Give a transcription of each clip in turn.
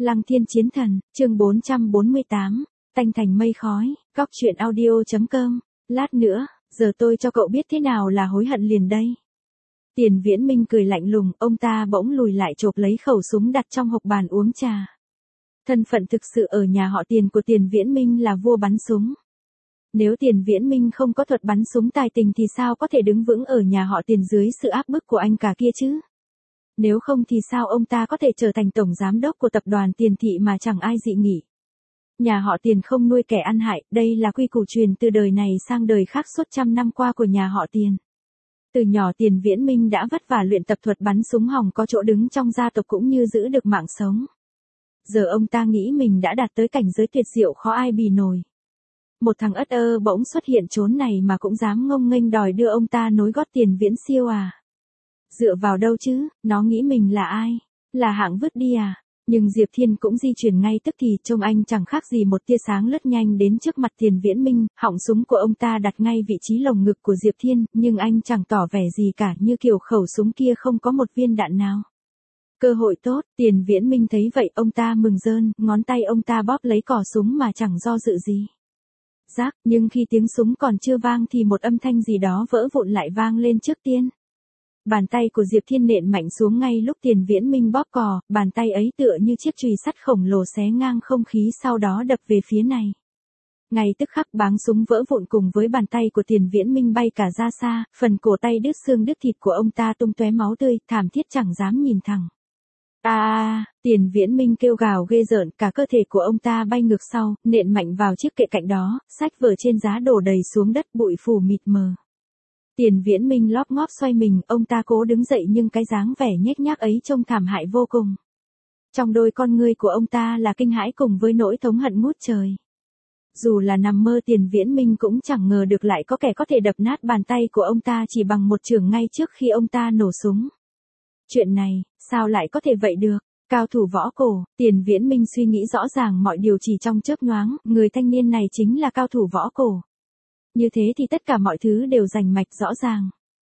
Lăng Thiên Chiến Thần, chương 448, tanh thành mây khói, góc truyện audio.com, lát nữa, giờ tôi cho cậu biết thế nào là hối hận liền đây. Tiền Viễn Minh cười lạnh lùng, ông ta bỗng lùi lại chộp lấy khẩu súng đặt trong hộc bàn uống trà. Thân phận thực sự ở nhà họ Tiền của Tiền Viễn Minh là vua bắn súng. Nếu Tiền Viễn Minh không có thuật bắn súng tài tình thì sao có thể đứng vững ở nhà họ Tiền dưới sự áp bức của anh cả kia chứ? Nếu không thì sao ông ta có thể trở thành tổng giám đốc của tập đoàn Tiền Thị mà chẳng ai dị nghị? Nhà họ Tiền không nuôi kẻ ăn hại, đây là quy củ truyền từ đời này sang đời khác suốt trăm năm qua của nhà họ Tiền. Từ nhỏ Tiền Viễn Minh đã vất vả luyện tập thuật bắn súng hòng có chỗ đứng trong gia tộc cũng như giữ được mạng sống. Giờ ông ta nghĩ mình đã đạt tới cảnh giới tuyệt diệu khó ai bì nổi. Một thằng ất ơ bỗng xuất hiện chốn này mà cũng dám ngông nghênh đòi đưa ông ta nối gót Tiền Viễn Siêu à? Dựa vào đâu chứ, nó nghĩ mình là ai? Là hạng vứt đi à? Nhưng Diệp Thiên cũng di chuyển ngay tức thì, trông anh chẳng khác gì một tia sáng lướt nhanh đến trước mặt Tiền Viễn Minh, họng súng của ông ta đặt ngay vị trí lồng ngực của Diệp Thiên, nhưng anh chẳng tỏ vẻ gì cả, như kiểu khẩu súng kia không có một viên đạn nào. Cơ hội tốt, Tiền Viễn Minh thấy vậy ông ta mừng rơn, ngón tay ông ta bóp lấy cò súng mà chẳng do dự gì. Rác, nhưng khi tiếng súng còn chưa vang thì một âm thanh gì đó vỡ vụn lại vang lên trước tiên. Bàn tay của Diệp Thiên nện mạnh xuống ngay lúc Tiền Viễn Minh bóp cò, bàn tay ấy tựa như chiếc chùy sắt khổng lồ xé ngang không khí sau đó đập về phía này. Ngay tức khắc báng súng vỡ vụn cùng với bàn tay của Tiền Viễn Minh bay cả ra xa, phần cổ tay đứt xương đứt thịt của ông ta tung tóe máu tươi, thảm thiết chẳng dám nhìn thẳng. Tiền Viễn Minh kêu gào ghê rợn, cả cơ thể của ông ta bay ngược sau, nện mạnh vào chiếc kệ cạnh đó, sách vở trên giá đổ đầy xuống đất, bụi phủ mịt mờ. Tiền Viễn Minh lóp ngóp xoay mình, ông ta cố đứng dậy nhưng cái dáng vẻ nhếch nhác ấy trông thảm hại vô cùng. Trong đôi con ngươi của ông ta là kinh hãi cùng với nỗi thống hận ngút trời. Dù là nằm mơ Tiền Viễn Minh cũng chẳng ngờ được lại có kẻ có thể đập nát bàn tay của ông ta chỉ bằng một chưởng ngay trước khi ông ta nổ súng. Chuyện này, sao lại có thể vậy được? Cao thủ võ cổ, Tiền Viễn Minh suy nghĩ rõ ràng mọi điều chỉ trong chớp nhoáng, người thanh niên này chính là cao thủ võ cổ. Như thế thì tất cả mọi thứ đều rành mạch rõ ràng.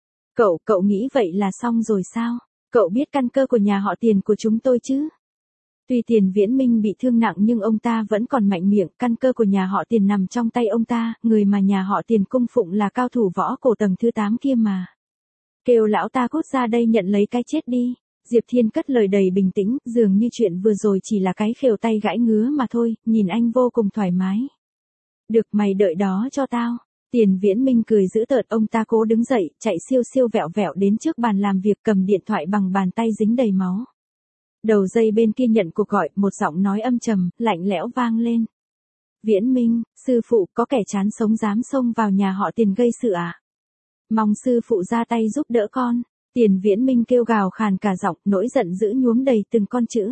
Cậu nghĩ vậy là xong rồi sao? Cậu biết căn cơ của nhà họ Tiền của chúng tôi chứ? Tuy Tiền Viễn Minh bị thương nặng nhưng ông ta vẫn còn mạnh miệng, căn cơ của nhà họ Tiền nằm trong tay ông ta, người mà nhà họ Tiền cung phụng là cao thủ võ cổ tầng thứ 8 kia mà. Kêu lão ta cút ra đây nhận lấy cái chết đi. Diệp Thiên cất lời đầy bình tĩnh, dường như chuyện vừa rồi chỉ là cái khều tay gãi ngứa mà thôi, nhìn anh vô cùng thoải mái. Được, mày đợi đó cho tao. Tiền Viễn Minh cười dữ tợn, ông ta cố đứng dậy, chạy siêu siêu vẹo vẹo đến trước bàn làm việc, cầm điện thoại bằng bàn tay dính đầy máu. Đầu dây bên kia nhận cuộc gọi, một giọng nói âm trầm, lạnh lẽo vang lên. Viễn Minh, sư phụ, có kẻ chán sống dám xông vào nhà họ Tiền gây sự à? Mong sư phụ ra tay giúp đỡ con. Tiền Viễn Minh kêu gào khàn cả giọng, nỗi giận dữ nhuốm đầy từng con chữ.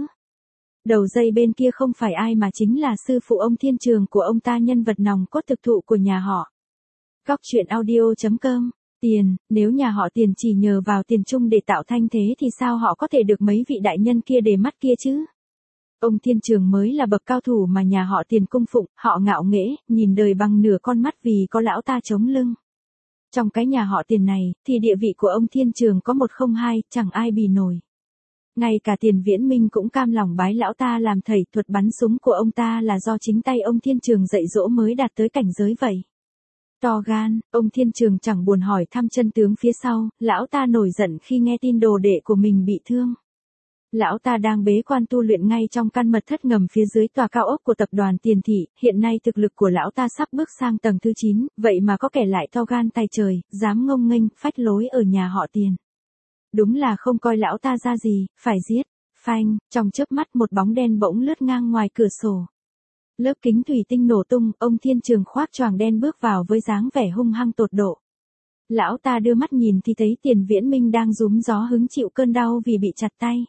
Đầu dây bên kia không phải ai mà chính là sư phụ ông Thiên Trường của ông ta, nhân vật nòng cốt thực thụ của nhà họ. Góc truyện audio.com. Tiền, nếu nhà họ Tiền chỉ nhờ vào tiền chung để tạo thanh thế thì sao họ có thể được mấy vị đại nhân kia để mắt kia chứ? Ông Thiên Trường mới là bậc cao thủ mà nhà họ Tiền cung phụng, họ ngạo nghễ, nhìn đời bằng nửa con mắt vì có lão ta chống lưng. Trong cái nhà họ Tiền này, thì địa vị của ông Thiên Trường có 102, chẳng ai bì nổi. Ngay cả Tiền Viễn Minh cũng cam lòng bái lão ta làm thầy, thuật bắn súng của ông ta là do chính tay ông Thiên Trường dạy dỗ mới đạt tới cảnh giới vậy. To gan, ông Thiên Trường chẳng buồn hỏi thăm chân tướng phía sau, lão ta nổi giận khi nghe tin đồ đệ của mình bị thương. Lão ta đang bế quan tu luyện ngay trong căn mật thất ngầm phía dưới tòa cao ốc của tập đoàn Tiền Thị, hiện nay thực lực của lão ta sắp bước sang tầng thứ 9, vậy mà có kẻ lại to gan tay trời, dám ngông nghênh, phách lối ở nhà họ Tiền. Đúng là không coi lão ta ra gì, phải giết. Phanh, trong chớp mắt một bóng đen bỗng lướt ngang ngoài cửa sổ. Lớp kính thủy tinh nổ tung, ông Thiên Trường khoác choàng đen bước vào với dáng vẻ hung hăng tột độ. Lão ta đưa mắt nhìn thì thấy Tiền Viễn Minh đang rúm gió hứng chịu cơn đau vì bị chặt tay.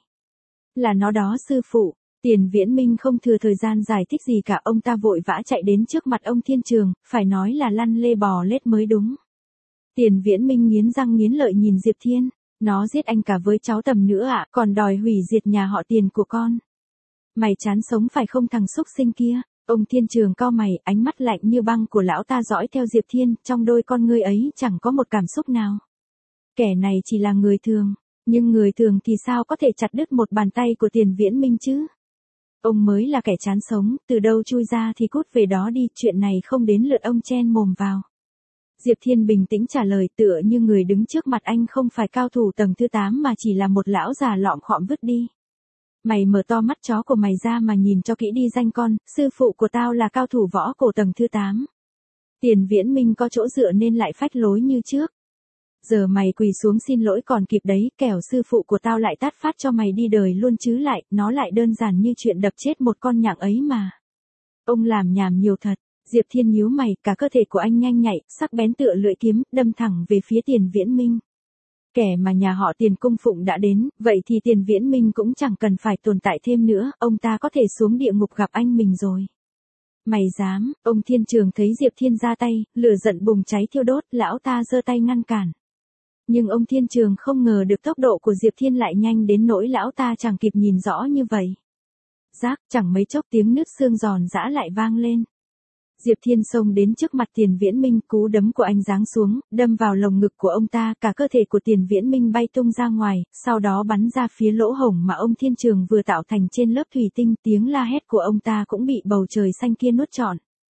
Là nó đó sư phụ. Tiền Viễn Minh không thừa thời gian giải thích gì cả, ông ta vội vã chạy đến trước mặt ông Thiên Trường, phải nói là lăn lê bò lết mới đúng. Tiền Viễn Minh nghiến răng nghiến lợi nhìn Diệp Thiên. Nó giết anh cả với cháu Tầm nữa ạ, còn đòi hủy diệt nhà họ Tiền của con. Mày chán sống phải không thằng xúc sinh kia? Ông Thiên Trường cau mày, ánh mắt lạnh như băng của lão ta dõi theo Diệp Thiên, trong đôi con ngươi ấy chẳng có một cảm xúc nào. Kẻ này chỉ là người thường, nhưng người thường thì sao có thể chặt đứt một bàn tay của Tiền Viễn Minh chứ? Ông mới là kẻ chán sống, từ đâu chui ra thì cút về đó đi, chuyện này không đến lượt ông chen mồm vào. Diệp Thiên bình tĩnh trả lời, tựa như người đứng trước mặt anh không phải cao thủ tầng thứ 8 mà chỉ là một lão già lọm khọm vứt đi. Mày mở to mắt chó của mày ra mà nhìn cho kỹ đi danh con, sư phụ của tao là cao thủ võ cổ tầng thứ 8. Tiền Viễn Minh có chỗ dựa nên lại phách lối như trước. Giờ mày quỳ xuống xin lỗi còn kịp đấy, kẻo sư phụ của tao lại tát phát cho mày đi đời luôn chứ, lại, nó lại đơn giản như chuyện đập chết một con nhặng ấy mà. Ông làm nhảm nhiều thật. Diệp Thiên nhíu mày, cả cơ thể của anh nhanh nhạy, sắc bén tựa lưỡi kiếm, đâm thẳng về phía Tiền Viễn Minh. Kẻ mà nhà họ Tiền cung phụng đã đến, vậy thì Tiền Viễn Minh cũng chẳng cần phải tồn tại thêm nữa, ông ta có thể xuống địa ngục gặp anh mình rồi. Mày dám, ông Thiên Trường thấy Diệp Thiên ra tay, lửa giận bùng cháy thiêu đốt, lão ta giơ tay ngăn cản. Nhưng ông Thiên Trường không ngờ được tốc độ của Diệp Thiên lại nhanh đến nỗi lão ta chẳng kịp nhìn rõ như vậy. Rác, chẳng mấy chốc tiếng nứt xương giòn giã lại vang lên. Diệp Thiên xông đến trước mặt Tiền Viễn Minh, cú đấm của anh giáng xuống, đâm vào lồng ngực của ông ta, cả cơ thể của Tiền Viễn Minh bay tung ra ngoài, sau đó bắn ra phía lỗ hổng mà ông Thiên Trường vừa tạo thành trên lớp thủy tinh, tiếng la hét của ông ta cũng bị bầu trời xanh kia nuốt trọn.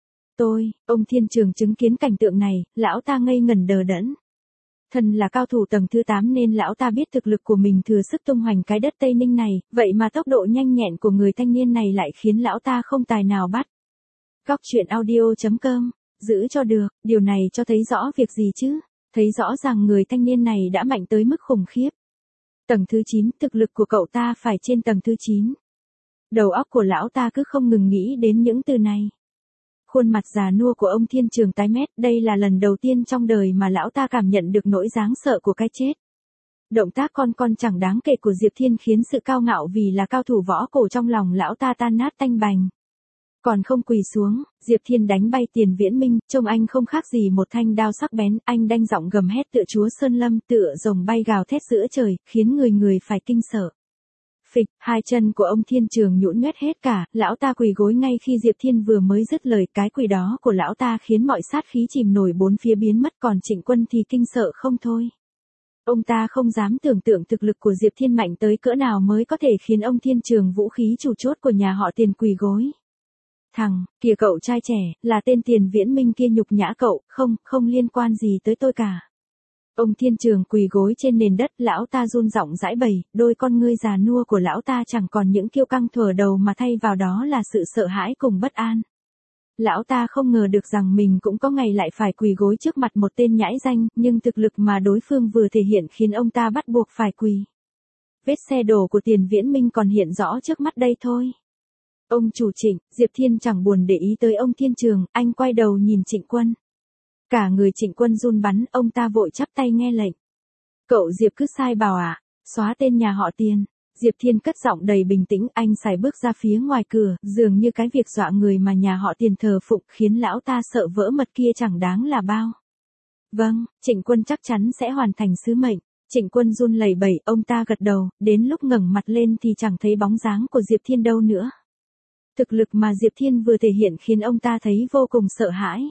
Ông Thiên Trường chứng kiến cảnh tượng này, lão ta ngây ngẩn đờ đẫn. Thân là cao thủ tầng thứ 8 nên lão ta biết thực lực của mình thừa sức tung hoành cái đất Tây Ninh này, vậy mà tốc độ nhanh nhẹn của người thanh niên này lại khiến lão ta không tài nào bắt. Góc truyện audio.com, giữ cho được, điều này cho thấy rõ việc gì chứ? Thấy rõ ràng người thanh niên này đã mạnh tới mức khủng khiếp. Tầng thứ 9, thực lực của cậu ta phải trên tầng thứ 9. Đầu óc của lão ta cứ không ngừng nghĩ đến những từ này. Khuôn mặt già nua của ông Thiên Trường tái mét, đây là lần đầu tiên trong đời mà lão ta cảm nhận được nỗi đáng sợ của cái chết. Động tác con chẳng đáng kể của Diệp Thiên khiến sự cao ngạo vì là cao thủ võ cổ trong lòng lão ta tan nát tanh bành. Còn không quỳ xuống, Diệp Thiên đánh bay Tiền Viễn Minh, trông anh không khác gì một thanh đao sắc bén, anh đanh giọng gầm hét tựa chúa Sơn Lâm, tựa rồng bay gào thét giữa trời, khiến người phải kinh sợ. Phịch, hai chân của ông Thiên Trường nhũn nhét hết cả, lão ta quỳ gối ngay khi Diệp Thiên vừa mới dứt lời, cái quỳ đó của lão ta khiến mọi sát khí chìm nổi bốn phía biến mất, còn Trịnh Quân thì kinh sợ không thôi. Ông ta không dám tưởng tượng thực lực của Diệp Thiên mạnh tới cỡ nào mới có thể khiến ông Thiên Trường vũ khí chủ chốt của nhà họ Tiền quỳ gối. Thằng, kìa cậu trai trẻ, là tên Tiền Viễn Minh kia nhục nhã cậu, không liên quan gì tới tôi cả. Ông Thiên Trường quỳ gối trên nền đất, lão ta run giọng giãi bày, đôi con ngươi già nua của lão ta chẳng còn những kiêu căng thuở đầu mà thay vào đó là sự sợ hãi cùng bất an. Lão ta không ngờ được rằng mình cũng có ngày lại phải quỳ gối trước mặt một tên nhãi danh, nhưng thực lực mà đối phương vừa thể hiện khiến ông ta bắt buộc phải quỳ. Vết xe đổ của Tiền Viễn Minh còn hiện rõ trước mắt đây thôi. Ông chủ Trịnh, Diệp Thiên chẳng buồn để ý tới ông Thiên Trường, anh quay đầu nhìn Trịnh Quân. Cả người Trịnh Quân run bắn, ông ta vội chắp tay nghe lệnh. Cậu Diệp cứ sai bảo à, xóa tên nhà họ Tiền. Diệp Thiên cất giọng đầy bình tĩnh, anh sải bước ra phía ngoài cửa, dường như cái việc dọa người mà nhà họ Tiền thờ phụng khiến lão ta sợ vỡ mật kia chẳng đáng là bao. Vâng, Trịnh Quân chắc chắn sẽ hoàn thành sứ mệnh. Trịnh Quân run lẩy bẩy, ông ta gật đầu, đến lúc ngẩng mặt lên thì chẳng thấy bóng dáng của Diệp Thiên đâu nữa. Thực lực mà Diệp Thiên vừa thể hiện khiến ông ta thấy vô cùng sợ hãi.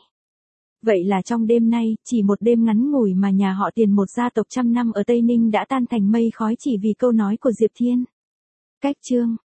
Vậy là trong đêm nay, chỉ một đêm ngắn ngủi mà nhà họ Tiền, một gia tộc trăm năm ở Tây Ninh đã tan thành mây khói chỉ vì câu nói của Diệp Thiên. Cách chương